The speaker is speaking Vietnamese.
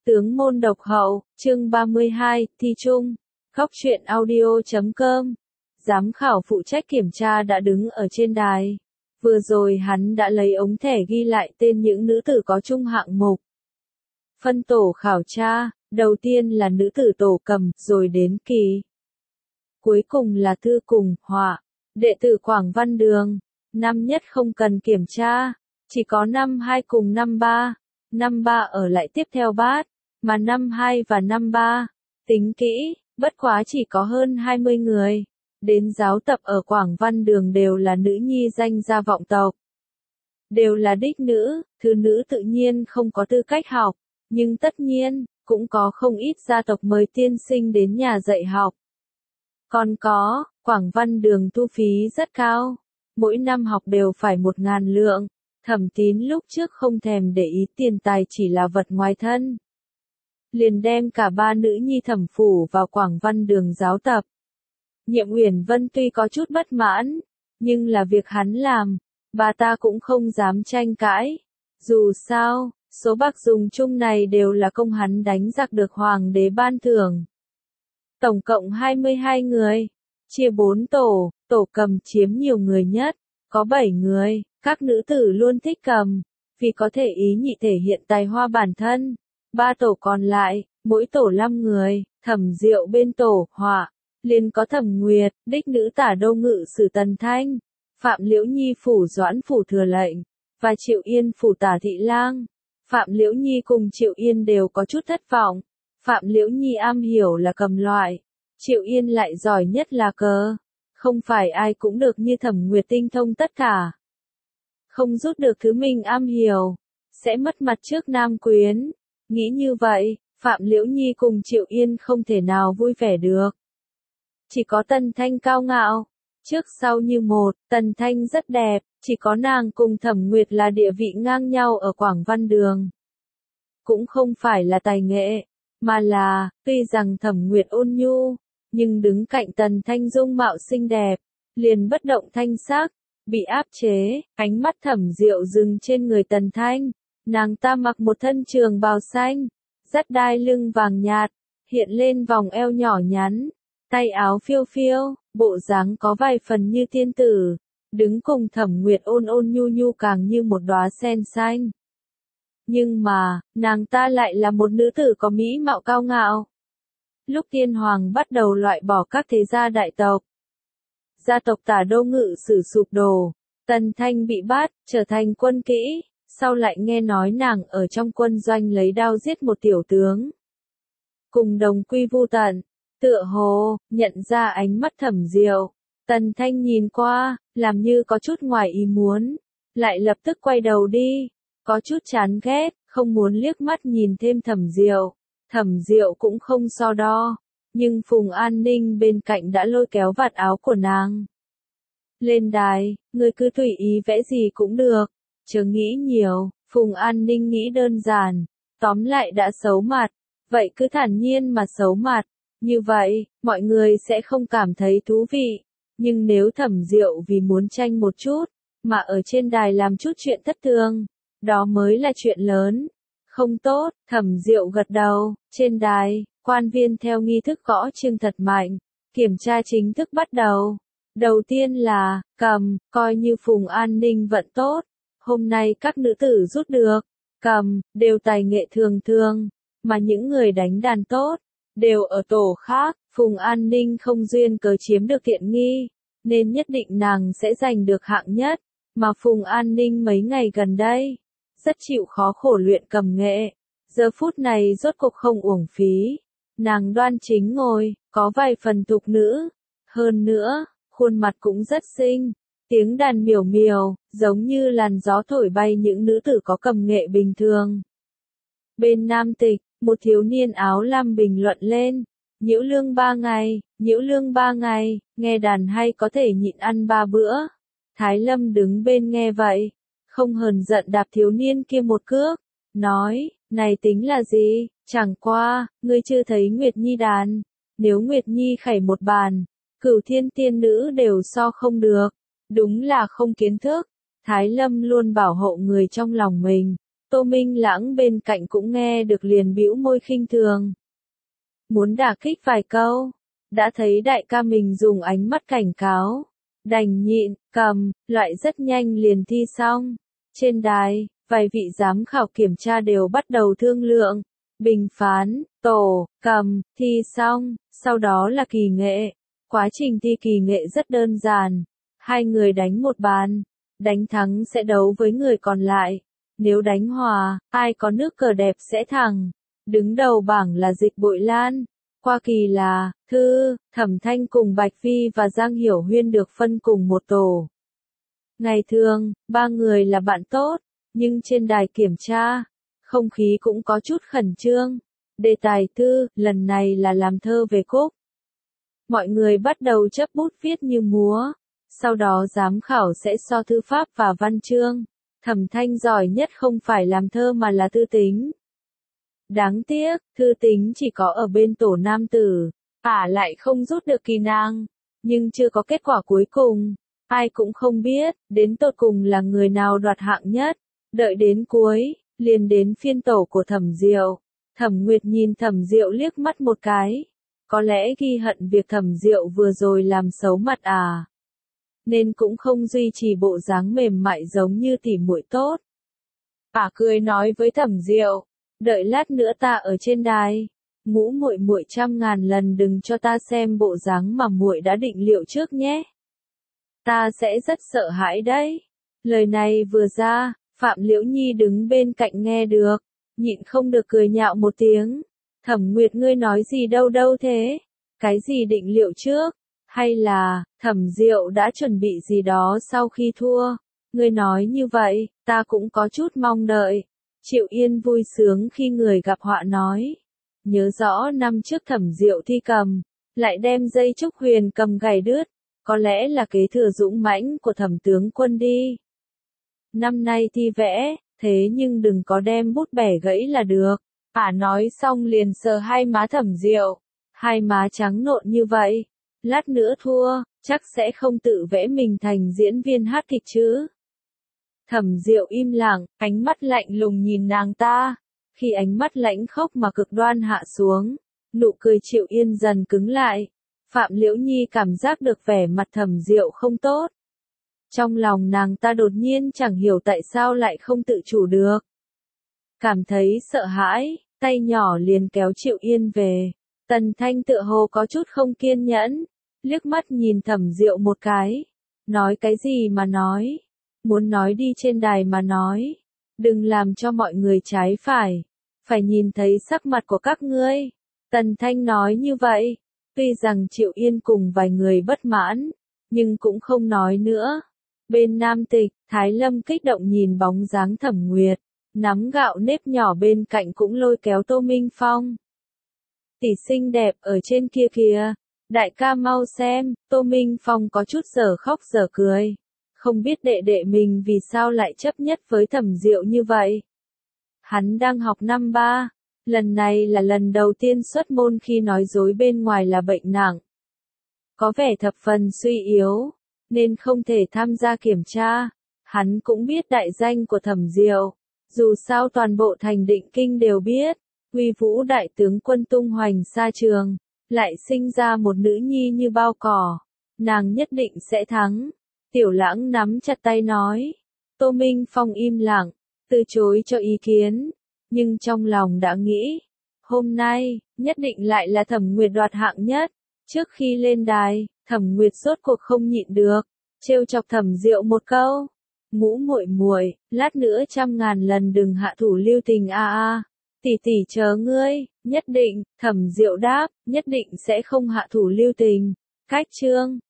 Tướng môn độc hậu, chương 32, thi chung. Góc truyện audio.com. Giám khảo phụ trách kiểm tra đã đứng ở trên đài. Vừa rồi hắn đã lấy ống thẻ ghi lại tên những nữ tử có chung hạng mục. Phân tổ khảo tra, đầu tiên là nữ tử tổ cầm, rồi đến kỳ. Cuối cùng là thư cùng, họa, đệ tử Quảng Văn Đường. Năm nhất không cần kiểm tra, chỉ có năm 2 cùng năm 3. Năm 3 ở lại tiếp theo bát, mà năm 2 và năm 3, tính kỹ, bất quá chỉ có hơn 20 người. Đến giáo tập ở Quảng Văn Đường đều là nữ nhi danh gia vọng tộc. Đều là đích nữ, thứ nữ tự nhiên không có tư cách học, nhưng tất nhiên, cũng có không ít gia tộc mời tiên sinh đến nhà dạy học. Còn có, Quảng Văn Đường thu phí rất cao, mỗi năm học đều phải 1.000 lượng. Thẩm Tín lúc trước không thèm để ý tiền tài chỉ là vật ngoài thân. Liền đem cả 3 nữ nhi thẩm phủ vào Quảng Văn Đường giáo tập. Nhiệm Uyển Vân tuy có chút bất mãn, nhưng là việc hắn làm, bà ta cũng không dám tranh cãi. Dù sao, số bạc dùng chung này đều là công hắn đánh giặc được hoàng đế ban thưởng. Tổng cộng 22 người, chia 4 tổ, tổ cầm chiếm nhiều người nhất, có 7 người. Các nữ tử luôn thích cầm, vì có thể ý nhị thể hiện tài hoa bản thân. 3 tổ còn lại, mỗi tổ 5 người, Thẩm Diệu bên tổ, họa, liền có Thẩm Nguyệt, đích nữ tả đô ngự sử Tần Thanh, Phạm Liễu Nhi phủ Doãn phủ thừa lệnh, và Triệu Yên phủ tả thị lang. Phạm Liễu Nhi cùng Triệu Yên đều có chút thất vọng. Phạm Liễu Nhi am hiểu là cầm loại, Triệu Yên lại giỏi nhất là cờ. Không phải ai cũng được như Thẩm Nguyệt tinh thông tất cả. Không rút được thứ mình am hiểu, sẽ mất mặt trước nam quyến. Nghĩ như vậy, Phạm Liễu Nhi cùng Triệu Yên không thể nào vui vẻ được. Chỉ có Tần Thanh cao ngạo, trước sau như một, Tần Thanh rất đẹp, chỉ có nàng cùng Thẩm Nguyệt là địa vị ngang nhau ở Quảng Văn Đường. Cũng không phải là tài nghệ, mà là, tuy rằng Thẩm Nguyệt ôn nhu, nhưng đứng cạnh Tần Thanh dung mạo xinh đẹp, liền bất động thanh sắc. Bị áp chế, ánh mắt Thẩm Diệu dừng trên người Tần Thanh, nàng ta mặc một thân trường bào xanh, dắt đai lưng vàng nhạt, hiện lên vòng eo nhỏ nhắn, tay áo phiêu phiêu, bộ dáng có vài phần như tiên tử, đứng cùng Thẩm Nguyệt ôn ôn nhu nhu càng như một đóa sen xanh. Nhưng mà, nàng ta lại là một nữ tử có mỹ mạo cao ngạo. Lúc Tiên Hoàng bắt đầu loại bỏ các thế gia đại tộc, gia tộc tả đô ngự sử sụp đổ, Tần Thanh bị bắt, trở thành quân kỹ, sau lại nghe nói nàng ở trong quân doanh lấy đao giết một tiểu tướng. Cùng đồng quy vu tận, tựa hồ, nhận ra ánh mắt Thẩm Diệu, Tần Thanh nhìn qua, làm như có chút ngoài ý muốn, lại lập tức quay đầu đi, có chút chán ghét, không muốn liếc mắt nhìn thêm Thẩm Diệu. Thẩm Diệu cũng không so đo. Nhưng Phùng An Ninh bên cạnh đã lôi kéo vạt áo của nàng. Lên đài, người cứ tùy ý vẽ gì cũng được, chớ nghĩ nhiều. Phùng An Ninh nghĩ đơn giản, tóm lại đã xấu mặt, vậy cứ thản nhiên mà xấu mặt. Như vậy, mọi người sẽ không cảm thấy thú vị. Nhưng nếu Thẩm Diệu vì muốn tranh một chút, mà ở trên đài làm chút chuyện thất thường, đó mới là chuyện lớn. Không tốt, Thẩm Diệu gật đầu, trên đài. Quan viên theo nghi thức gõ chiêng thật mạnh, kiểm tra chính thức bắt đầu. Đầu tiên là, cầm, coi như Phùng An Ninh vận tốt. Hôm nay các nữ tử rút được, cầm, đều tài nghệ thường thường, mà những người đánh đàn tốt, đều ở tổ khác. Phùng An Ninh không duyên cớ chiếm được tiện nghi, nên nhất định nàng sẽ giành được hạng nhất. Mà Phùng An Ninh mấy ngày gần đây, rất chịu khó khổ luyện cầm nghệ. Giờ phút này rốt cuộc không uổng phí. Nàng đoan chính ngồi, có vài phần tục nữ. Hơn nữa, khuôn mặt cũng rất xinh. Tiếng đàn miểu miểu, giống như làn gió thổi bay những nữ tử có cầm nghệ bình thường. Bên nam tịch, một thiếu niên áo lam bình luận lên. Nhiễu lương 3 ngày, nhiễu lương 3 ngày, nghe đàn hay có thể nhịn ăn 3 bữa. Thái Lâm đứng bên nghe vậy, không hờn giận đạp thiếu niên kia một cước, nói, này tính là gì, chẳng qua, ngươi chưa thấy Nguyệt Nhi đàn, nếu Nguyệt Nhi khẩy một bàn, Cửu Thiên tiên nữ đều so không được, đúng là không kiến thức. Thái Lâm luôn bảo hộ người trong lòng mình, Tô Minh Lãng bên cạnh cũng nghe được liền bĩu môi khinh thường. Muốn đả kích vài câu, đã thấy đại ca mình dùng ánh mắt cảnh cáo, đành nhịn, cầm, loại rất nhanh liền thi xong. Trên đài, vài vị giám khảo kiểm tra đều bắt đầu thương lượng, bình phán, tổ, cầm, thi xong, sau đó là kỳ nghệ. Quá trình thi kỳ nghệ rất đơn giản, hai người đánh một bàn, đánh thắng sẽ đấu với người còn lại. Nếu đánh hòa, ai có nước cờ đẹp sẽ thắng. Đứng đầu bảng là Dịch Bội Lan. Qua kỳ là, Thư, Thẩm Thanh cùng Bạch Phi và Giang Hiểu Huyên được phân cùng một tổ. Ngày thường, ba người là bạn tốt, nhưng trên đài kiểm tra, không khí cũng có chút khẩn trương. Đề tài Thư, lần này là làm thơ về Cúc. Mọi người bắt đầu chấp bút viết như múa. Sau đó giám khảo sẽ so thư pháp và văn chương. Thẩm Thanh giỏi nhất không phải làm thơ mà là thư tính. Đáng tiếc, thư tính chỉ có ở bên tổ nam tử, lại không rút được kỳ năng, nhưng chưa có kết quả cuối cùng. Ai cũng không biết, đến tột cùng là người nào đoạt hạng nhất. Đợi đến cuối, liền đến phiên tổ của Thẩm Diệu. Thẩm Nguyệt nhìn Thẩm Diệu liếc mắt một cái. Có lẽ ghi hận việc Thẩm Diệu vừa rồi làm xấu mặt nên cũng không duy trì bộ dáng mềm mại giống như tỉ muội tốt. Cười nói với Thẩm Diệu, đợi lát nữa ta ở trên đài, Ngũ muội muội trăm ngàn lần đừng cho ta xem bộ dáng mà muội đã định liệu trước nhé. Ta sẽ rất sợ hãi đấy. Lời này vừa ra, Phạm Liễu Nhi đứng bên cạnh nghe được, nhịn không được cười nhạo một tiếng. Thẩm Nguyệt ngươi nói gì đâu đâu thế? Cái gì định liệu trước? Hay là, Thẩm Diệu đã chuẩn bị gì đó sau khi thua? Ngươi nói như vậy, ta cũng có chút mong đợi. Triệu Yên vui sướng khi người gặp họa nói. Nhớ rõ năm trước Thẩm Diệu thi cầm, lại đem dây trúc huyền cầm gảy đứt. Có lẽ là kế thừa dũng mãnh của Thẩm tướng quân đi. Năm nay thi vẽ, thế nhưng đừng có đem bút bẻ gãy là được. Nói xong liền sờ hai má Thẩm Diệu. Hai má trắng nộn như vậy. Lát nữa thua, chắc sẽ không tự vẽ mình thành diễn viên hát kịch chứ. Thẩm Diệu im lặng, ánh mắt lạnh lùng nhìn nàng ta. Khi ánh mắt lãnh khốc mà cực đoan hạ xuống, nụ cười Triệu Yên dần cứng lại. Phạm Liễu Nhi cảm giác được vẻ mặt Thẩm Diệu không tốt. Trong lòng nàng ta đột nhiên chẳng hiểu tại sao lại không tự chủ được. Cảm thấy sợ hãi, tay nhỏ liền kéo Triệu Yên về. Tần Thanh tựa hồ có chút không kiên nhẫn, liếc mắt nhìn Thẩm Diệu một cái. Nói cái gì mà nói? Muốn nói đi trên đài mà nói. Đừng làm cho mọi người trái phải. Phải nhìn thấy sắc mặt của các ngươi. Tần Thanh nói như vậy. Tuy rằng Triệu Yên cùng vài người bất mãn, nhưng cũng không nói nữa. Bên Nam Tịch, Thái Lâm kích động nhìn bóng dáng Thẩm Nguyệt. Nắm gạo nếp nhỏ bên cạnh cũng lôi kéo Tô Minh Phong. Tỷ xinh đẹp ở trên kia kìa. Đại ca mau xem, Tô Minh Phong có chút giờ khóc giờ cười. Không biết đệ đệ mình vì sao lại chấp nhất với Thẩm Diệu như vậy. Hắn đang học năm 3. Lần này là lần đầu tiên xuất môn khi nói dối bên ngoài là bệnh nặng. Có vẻ thập phần suy yếu, nên không thể tham gia kiểm tra. Hắn cũng biết đại danh của Thẩm Diệu. Dù sao toàn bộ thành Định Kinh đều biết. Uy vũ đại tướng quân tung hoành xa trường. Lại sinh ra một nữ nhi như bao cỏ. Nàng nhất định sẽ thắng. Tiểu Lãng nắm chặt tay nói. Tô Minh Phong im lặng, từ chối cho ý kiến. Nhưng trong lòng đã nghĩ. Hôm nay, nhất định lại là Thẩm Nguyệt đoạt hạng nhất. Trước khi lên đài, Thẩm Nguyệt rốt cuộc không nhịn được. Trêu chọc Thẩm Diệu một câu. Ngũ muội muội, lát nữa trăm ngàn lần đừng hạ thủ lưu tình tỷ tỷ chờ ngươi, nhất định. Thẩm Diệu đáp, nhất định sẽ không hạ thủ lưu tình. Cách chương